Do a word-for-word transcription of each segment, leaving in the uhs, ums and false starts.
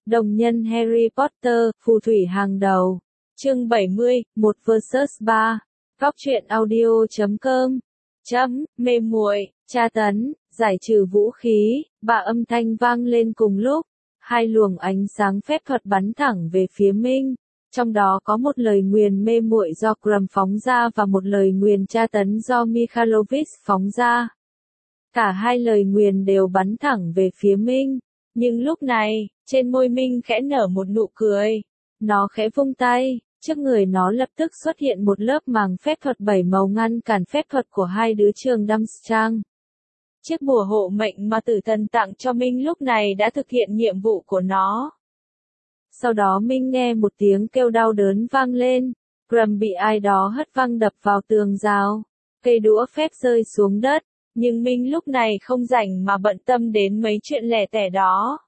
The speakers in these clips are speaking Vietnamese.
Đồng nhân Harry Potter, phù thủy hàng đầu. Chương bảy mươi, một versus ba. Góc truyện audio chấm com. Chấm, mê muội, tra tấn, giải trừ vũ khí, ba âm thanh vang lên cùng lúc. Hai luồng ánh sáng phép thuật bắn thẳng về phía Minh. Trong đó có một lời nguyền mê muội do Crumb phóng ra và một lời nguyền tra tấn do Mikhailovich phóng ra. Cả hai lời nguyền đều bắn thẳng về phía Minh. Nhưng lúc này, trên môi Minh khẽ nở một nụ cười. Nó khẽ vung tay, trước người nó lập tức xuất hiện một lớp màng phép thuật bảy màu ngăn cản phép thuật của hai đứa trường Durmstrang. Chiếc bùa hộ mệnh mà tử thần tặng cho Minh lúc này đã thực hiện nhiệm vụ của nó. Sau đó Minh nghe một tiếng kêu đau đớn vang lên. Crumb bị ai đó hất văng đập vào tường rào. Cây đũa phép rơi xuống đất. Nhưng Minh lúc này không rảnh mà bận tâm đến mấy chuyện lẻ tẻ đó.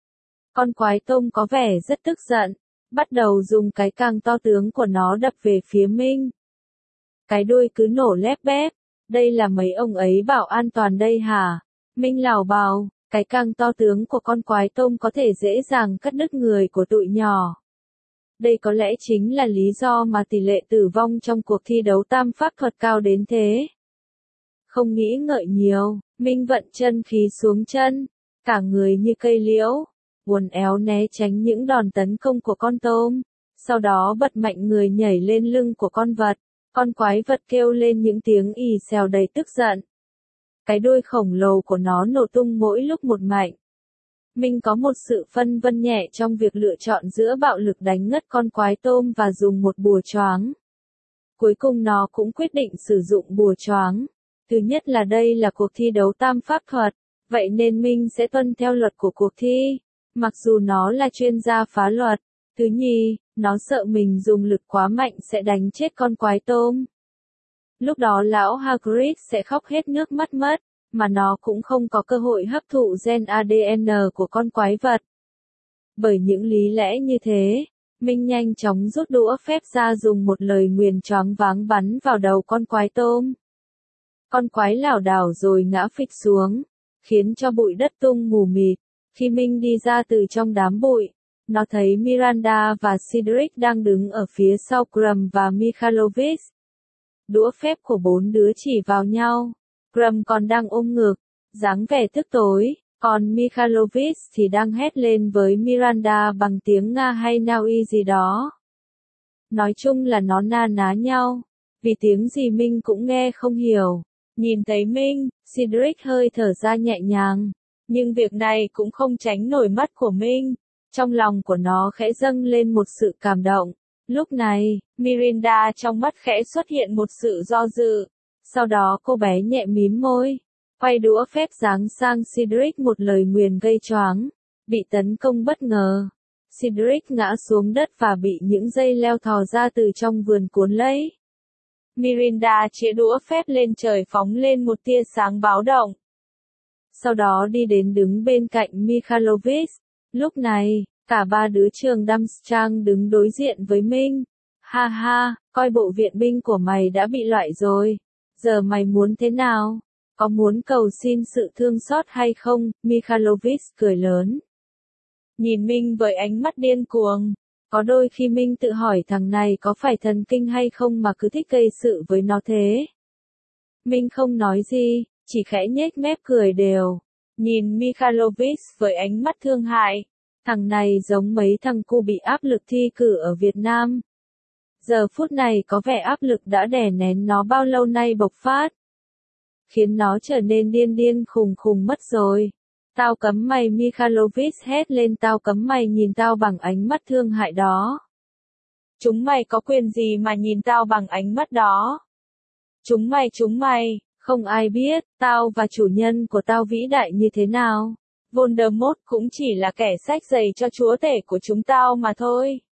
Con quái tôm có vẻ rất tức giận, bắt đầu dùng cái càng to tướng của nó đập về phía Minh. Cái đuôi cứ nổ lép bép, đây là mấy ông ấy bảo an toàn đây hả? Minh lảo bào, cái càng to tướng của con quái tôm có thể dễ dàng cắt đứt người của tụi nhỏ. Đây có lẽ chính là lý do mà tỷ lệ tử vong trong cuộc thi đấu tam pháp thuật cao đến thế. Không nghĩ ngợi nhiều, Minh vận chân khí xuống chân, cả người như cây liễu, uốn éo né tránh những đòn tấn công của con tôm, sau đó bật mạnh người nhảy lên lưng của con vật, con quái vật kêu lên những tiếng ì xèo đầy tức giận. Cái đuôi khổng lồ của nó nổ tung mỗi lúc một mạnh. Minh có một sự phân vân nhẹ trong việc lựa chọn giữa bạo lực đánh ngất con quái tôm và dùng một bùa choáng. Cuối cùng nó cũng quyết định sử dụng bùa choáng. Thứ nhất là đây là cuộc thi đấu tam pháp thuật, vậy nên Minh sẽ tuân theo luật của cuộc thi, mặc dù nó là chuyên gia phá luật. Thứ nhì, nó sợ mình dùng lực quá mạnh sẽ đánh chết con quái tôm. Lúc đó lão Hagrid sẽ khóc hết nước mắt mất, mà nó cũng không có cơ hội hấp thụ gen a đê en của con quái vật. Bởi những lý lẽ như thế, Minh nhanh chóng rút đũa phép ra dùng một lời nguyền choáng váng bắn vào đầu con quái tôm. Con quái lảo đảo rồi ngã phịch xuống, khiến cho bụi đất tung mù mịt. Khi Minh đi ra từ trong đám bụi, nó thấy Miranda và Cedric đang đứng ở phía sau Crumb và Mikhailovich. Đũa phép của bốn đứa chỉ vào nhau. Crumb còn đang ôm ngực, dáng vẻ tức tối, còn Mikhailovich thì đang hét lên với Miranda bằng tiếng Nga hay Naui gì đó. Nói chung là nó na ná nhau, vì tiếng gì Minh cũng nghe không hiểu. Nhìn thấy Minh, Cedric hơi thở ra nhẹ nhàng, nhưng việc này cũng không tránh nổi mắt của Minh. Trong lòng của nó khẽ dâng lên một sự cảm động. Lúc này, Miranda trong mắt khẽ xuất hiện một sự do dự. Sau đó cô bé nhẹ mím môi, quay đũa phép giáng sang Cedric một lời nguyền gây choáng. Bị tấn công bất ngờ, Cedric ngã xuống đất và bị những dây leo thò ra từ trong vườn cuốn lấy. Miranda chĩa đũa phép lên trời phóng lên một tia sáng báo động. Sau đó đi đến đứng bên cạnh Mikhailovich. Lúc này, cả ba đứa trường Durmstrang đứng đối diện với Minh. Ha ha, coi bộ viện binh của mày đã bị loại rồi. Giờ mày muốn thế nào? Có muốn cầu xin sự thương xót hay không? Mikhailovich cười lớn. Nhìn Minh với ánh mắt điên cuồng. Có đôi khi Minh tự hỏi thằng này có phải thần kinh hay không mà cứ thích gây sự với nó thế. Minh không nói gì, chỉ khẽ nhếch mép cười đều. Nhìn Mikhailovich với ánh mắt thương hại. Thằng này giống mấy thằng cu bị áp lực thi cử ở Việt Nam. Giờ phút này có vẻ áp lực đã đè nén nó bao lâu nay bộc phát. Khiến nó trở nên điên điên khùng khùng mất rồi. Tao cấm mày, Mikhailovich hét lên, tao cấm mày nhìn tao bằng ánh mắt thương hại đó. Chúng mày có quyền gì mà nhìn tao bằng ánh mắt đó? Chúng mày chúng mày, không ai biết, tao và chủ nhân của tao vĩ đại như thế nào. Voldemort cũng chỉ là kẻ xách giày cho chúa tể của chúng tao mà thôi.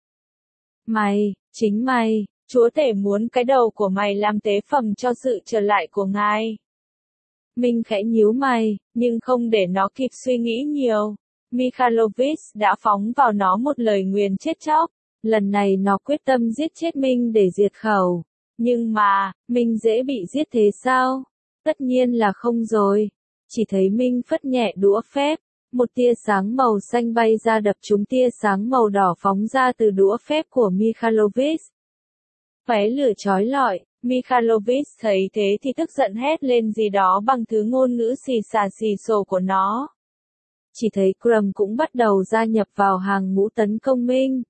Mày, chính mày, chúa tể muốn cái đầu của mày làm tế phẩm cho sự trở lại của ngài. Minh khẽ nhíu mày, nhưng không để nó kịp suy nghĩ nhiều. Mikhailovich đã phóng vào nó một lời nguyền chết chóc. Lần này nó quyết tâm giết chết Minh để diệt khẩu. Nhưng mà, Minh dễ bị giết thế sao? Tất nhiên là không rồi. Chỉ thấy Minh phất nhẹ đũa phép. một tia sáng màu xanh bay ra đập trúng tia sáng màu đỏ phóng ra từ đũa phép của Mikhailovich. Khóe lửa chói lọi, Mikhailovich thấy thế thì tức giận hét lên gì đó bằng thứ ngôn ngữ xì xà xì xồ của nó. Chỉ thấy Crumb cũng bắt đầu gia nhập vào hàng ngũ tấn công Minh.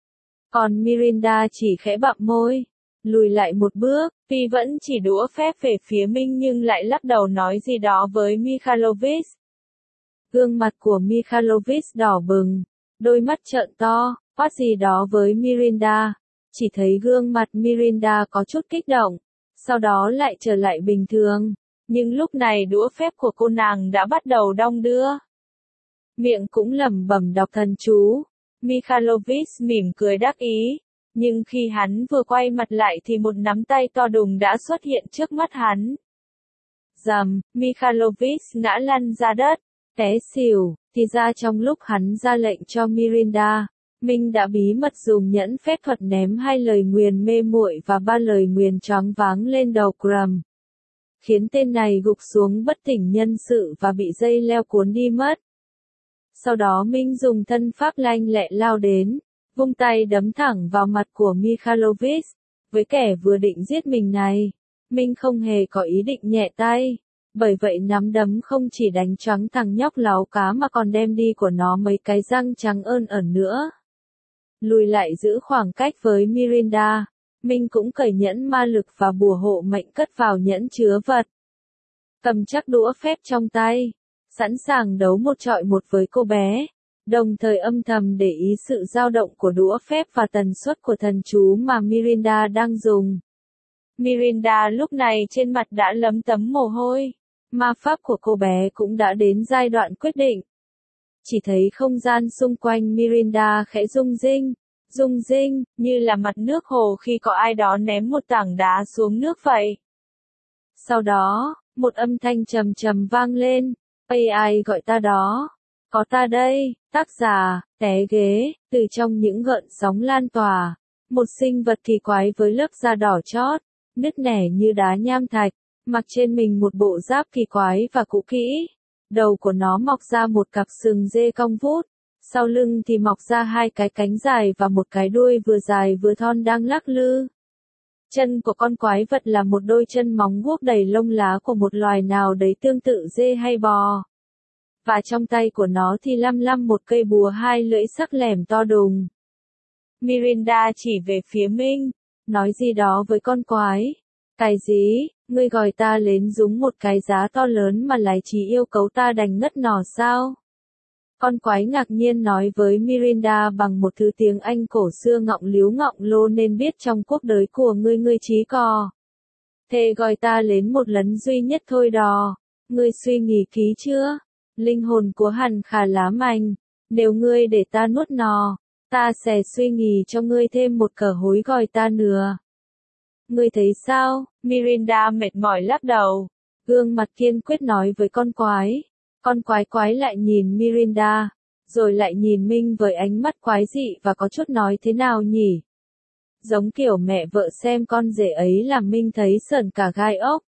Còn Mirinda chỉ khẽ bặm môi, lùi lại một bước, tuy vẫn chỉ đũa phép về phía Minh nhưng lại lắc đầu nói gì đó với Mikhailovich. Gương mặt của Mikhailovich đỏ bừng, đôi mắt trợn to, quát gì đó với Mirinda. Chỉ thấy gương mặt Mirinda có chút kích động, sau đó lại trở lại bình thường, nhưng lúc này đũa phép của cô nàng đã bắt đầu đong đưa. Miệng cũng lẩm bẩm đọc thần chú. Mikhailovich mỉm cười đắc ý, nhưng khi hắn vừa quay mặt lại thì một nắm tay to đùng đã xuất hiện trước mắt hắn. Rầm, Mikhailovich ngã lăn ra đất, té xỉu, thì ra trong lúc hắn ra lệnh cho Mirinda, Minh đã bí mật dùng nhẫn phép thuật ném hai lời nguyền mê muội và ba lời nguyền choáng váng lên đầu Crumb, khiến tên này gục xuống bất tỉnh nhân sự và bị dây leo cuốn đi mất. Sau đó Minh dùng thân pháp lanh lẹ lao đến, vung tay đấm thẳng vào mặt của Mikhailovich. Với kẻ vừa định giết mình này, Minh không hề có ý định nhẹ tay, bởi vậy nắm đấm không chỉ đánh choáng thằng nhóc láo cá mà còn đem đi của nó mấy cái răng trắng ơn ẩn nữa. Lùi lại giữ khoảng cách với Mirinda, Minh cũng cởi nhẫn ma lực và bùa hộ mệnh cất vào nhẫn chứa vật. Cầm chắc đũa phép trong tay, sẵn sàng đấu một trọi một với cô bé, đồng thời âm thầm để ý sự dao động của đũa phép và tần suất của thần chú mà Mirinda đang dùng. Mirinda lúc này trên mặt đã lấm tấm mồ hôi, ma pháp của cô bé cũng đã đến giai đoạn quyết định. Chỉ thấy không gian xung quanh Mirinda khẽ rung rinh, rung rinh, như là mặt nước hồ khi có ai đó ném một tảng đá xuống nước vậy. Sau đó, một âm thanh trầm trầm vang lên, a i gọi ta đó, có ta đây, tác giả, té ghế, từ trong những gợn sóng lan tỏa, một sinh vật kỳ quái với lớp da đỏ chót, nứt nẻ như đá nham thạch, mặc trên mình một bộ giáp kỳ quái và cũ kỹ. Đầu của nó mọc ra một cặp sừng dê cong vút, sau lưng thì mọc ra hai cái cánh dài và một cái đuôi vừa dài vừa thon đang lắc lư. Chân của con quái vật là một đôi chân móng guốc đầy lông lá của một loài nào đấy tương tự dê hay bò. Và trong tay của nó thì lăm lăm một cây búa hai lưỡi sắc lẻm to đùng. Mirinda chỉ về phía Minh, nói gì đó với con quái. Cái gì, ngươi gọi ta đến dùng một cái giá to lớn mà lại chỉ yêu cầu ta đành ngất nỏ sao? Con quái ngạc nhiên nói với Mirinda bằng một thứ tiếng Anh cổ xưa ngọng líu ngọng lô nên biết trong cuộc đời của ngươi ngươi trí cò. Thế gọi ta đến một lần duy nhất thôi đò. Ngươi suy nghĩ kỹ chưa? Linh hồn của hẳn khả lá mành. Nếu ngươi để ta nuốt nó, ta sẽ suy nghĩ cho ngươi thêm một cơ hội gọi ta nữa. Ngươi thấy sao? Mirinda mệt mỏi lắc đầu. Gương mặt kiên quyết nói với con quái. Con quái quái lại nhìn Mirinda, rồi lại nhìn Minh với ánh mắt quái dị và có chút nói thế nào nhỉ? Giống kiểu mẹ vợ xem con rể ấy làm Minh thấy sởn cả gai ốc.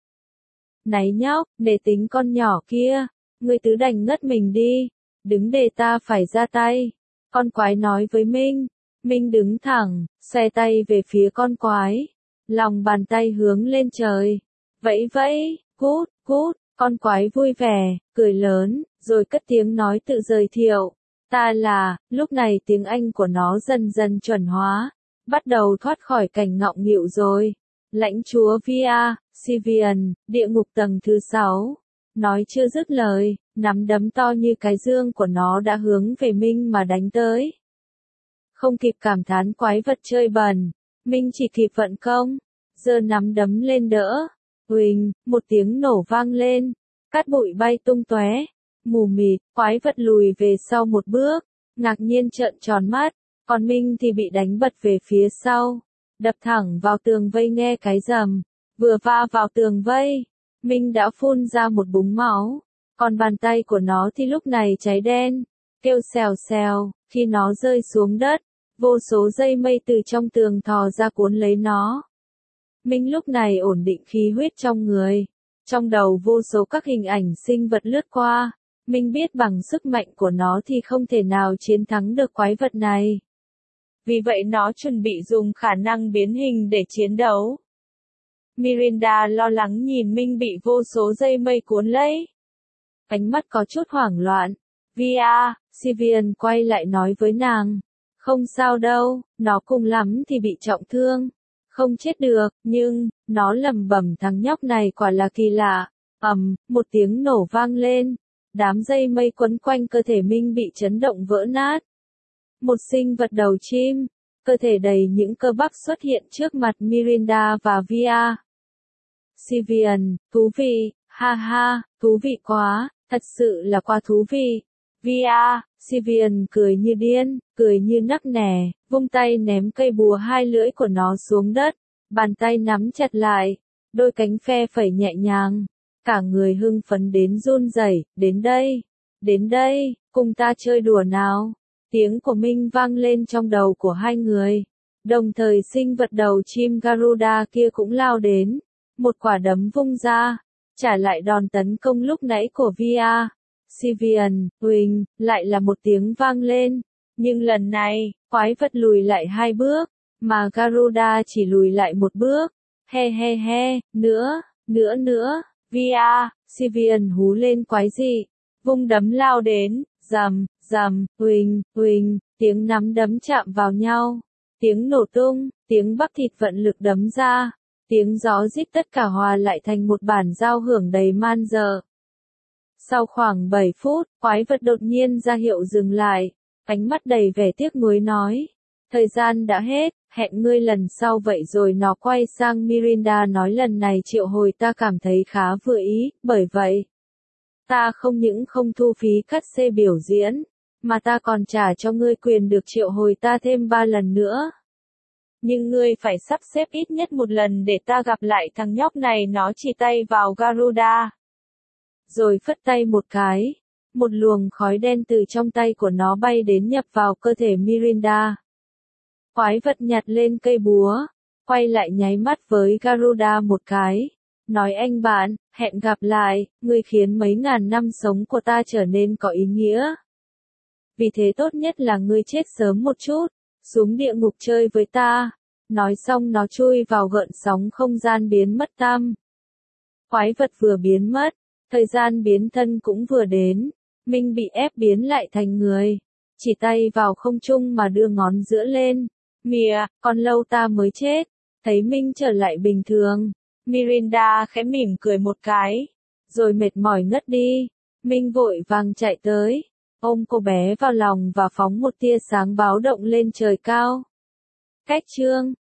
Này nhóc, để tính con nhỏ kia, ngươi cứ đành ngất mình đi, đứng để ta phải ra tay. Con quái nói với Minh. Minh đứng thẳng, xoay tay về phía con quái. Lòng bàn tay hướng lên trời. Vẫy vẫy, cút, cút, con quái vui vẻ, cười lớn, rồi cất tiếng nói tự giới thiệu. Ta là, lúc này tiếng Anh của nó dần dần chuẩn hóa, bắt đầu thoát khỏi cảnh ngọng nghịu rồi. Lãnh chúa Via, Sivian, địa ngục tầng thứ sáu. Nói chưa dứt lời, nắm đấm to như cái dương của nó đã hướng về Minh mà đánh tới. Không kịp cảm thán quái vật chơi bẩn, Minh chỉ kịp vận công, giơ nắm đấm lên đỡ. Huỳnh, một tiếng nổ vang lên, cát bụi bay tung tóe, mù mịt, quái vật lùi về sau một bước, ngạc nhiên trợn tròn mắt, còn Minh thì bị đánh bật về phía sau, đập thẳng vào tường vây nghe cái rầm, vừa va vào tường vây, Minh đã phun ra một búng máu, còn bàn tay của nó thì lúc này cháy đen, kêu xèo xèo, khi nó rơi xuống đất, vô số dây mây từ trong tường thò ra cuốn lấy nó. Minh lúc này ổn định khí huyết trong người, trong đầu vô số các hình ảnh sinh vật lướt qua, Minh biết bằng sức mạnh của nó thì không thể nào chiến thắng được quái vật này. Vì vậy nó chuẩn bị dùng khả năng biến hình để chiến đấu. Mirinda lo lắng nhìn Minh bị vô số dây mây cuốn lấy. Ánh mắt có chút hoảng loạn. Via, Sivian quay lại nói với nàng. Không sao đâu, nó cùng lắm thì bị trọng thương. Không chết được, nhưng, nó lẩm bẩm thằng nhóc này quả là kỳ lạ. Ầm, một tiếng nổ vang lên. Đám dây mây quấn quanh cơ thể Minh bị chấn động vỡ nát. Một sinh vật đầu chim, cơ thể đầy những cơ bắp xuất hiện trước mặt Mirinda và Via. Sivian, thú vị, ha ha, thú vị quá, thật sự là quá thú vị. Via, Sivian cười như điên, cười như nắc nẻ, vung tay ném cây búa hai lưỡi của nó xuống đất, bàn tay nắm chặt lại, đôi cánh phe phẩy nhẹ nhàng, cả người hưng phấn đến run rẩy, đến đây, đến đây, cùng ta chơi đùa nào. Tiếng của Minh vang lên trong đầu của hai người, đồng thời sinh vật đầu chim Garuda kia cũng lao đến, một quả đấm vung ra, trả lại đòn tấn công lúc nãy của Via. Sivian, huỳnh, lại là một tiếng vang lên, nhưng lần này, quái vật lùi lại hai bước, mà Garuda chỉ lùi lại một bước, he he he, nữa, nữa nữa, Via, Sivian hú lên quái dị, vung đấm lao đến, rầm, rầm, huỳnh, huỳnh, tiếng nắm đấm chạm vào nhau, tiếng nổ tung, tiếng bắp thịt vận lực đấm ra, tiếng gió rít tất cả hòa lại thành một bản giao hưởng đầy man dợ. Sau khoảng bảy phút, quái vật đột nhiên ra hiệu dừng lại, ánh mắt đầy vẻ tiếc nuối nói. Thời gian đã hết, hẹn ngươi lần sau vậy rồi nó quay sang Mirinda nói lần này triệu hồi ta cảm thấy khá vừa ý, bởi vậy. Ta không những không thu phí cắt xê biểu diễn, mà ta còn trả cho ngươi quyền được triệu hồi ta thêm ba lần nữa. Nhưng ngươi phải sắp xếp ít nhất một lần để ta gặp lại thằng nhóc này nó chỉ tay vào Garuda. Rồi phất tay một cái, một luồng khói đen từ trong tay của nó bay đến nhập vào cơ thể Mirinda. Quái vật nhặt lên cây búa, quay lại nháy mắt với Garuda một cái, nói anh bạn, hẹn gặp lại, ngươi khiến mấy ngàn năm sống của ta trở nên có ý nghĩa. Vì thế tốt nhất là ngươi chết sớm một chút, xuống địa ngục chơi với ta. Nói xong nó chui vào gợn sóng không gian biến mất tăm. Quái vật vừa biến mất, thời gian biến thân cũng vừa đến, Minh bị ép biến lại thành người, chỉ tay vào không trung mà đưa ngón giữa lên, mìa, còn lâu ta mới chết, thấy Minh trở lại bình thường, Mirinda khẽ mỉm cười một cái, rồi mệt mỏi ngất đi, Minh vội vàng chạy tới, ôm cô bé vào lòng và phóng một tia sáng báo động lên trời cao. Cách chương